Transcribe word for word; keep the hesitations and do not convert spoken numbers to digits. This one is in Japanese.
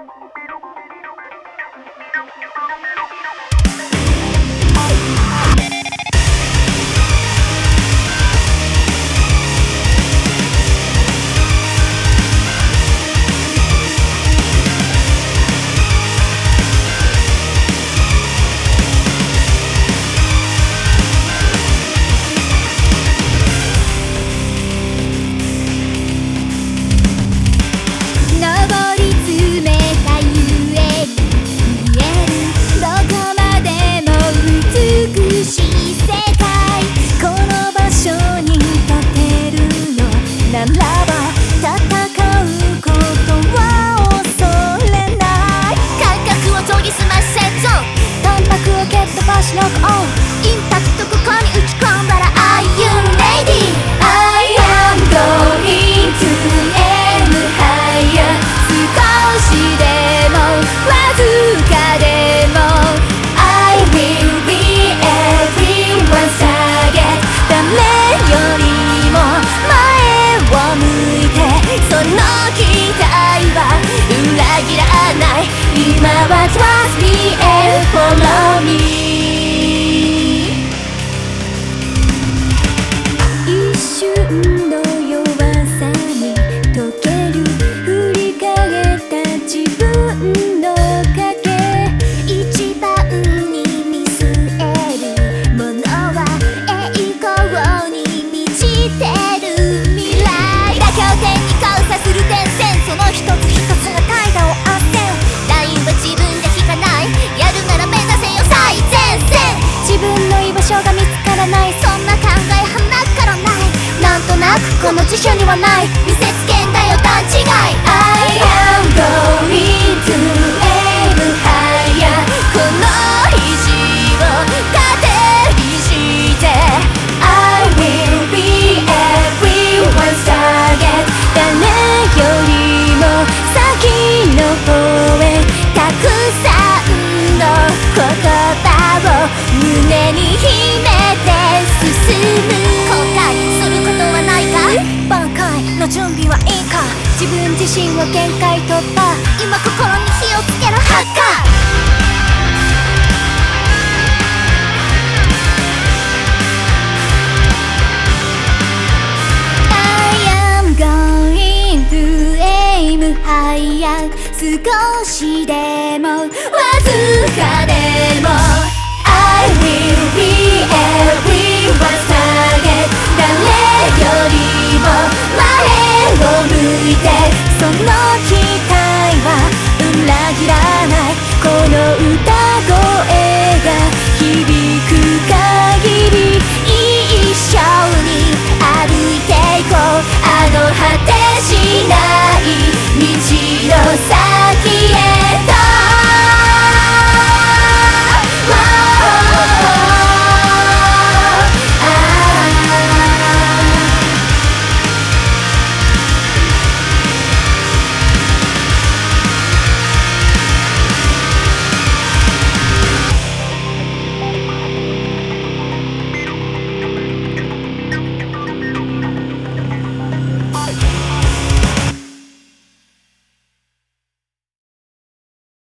今は Trust me and follow me 一瞬の弱さに溶ける振り返った自分の影一番に見据えるものは栄光に満ちてる未来妥協点に交差する点線その一つ一つが怠惰をあっせん自分で引かないやるなら目指せよ最前線自分の居場所が見つからないそんな考えはなからないなんとなくこの辞書にはない見せつけんだよ勘違い I am going to aim higher この意地を糧にして I will be everyone's target 誰よりも先の方へたくさんの言葉を胸に秘めて進む後悔することはないか挽回の準備はいいか自分自身を限界突破今心に火をつけるハッカー少しでもわずかでも I will be everyone's target 誰よりも前を向いてその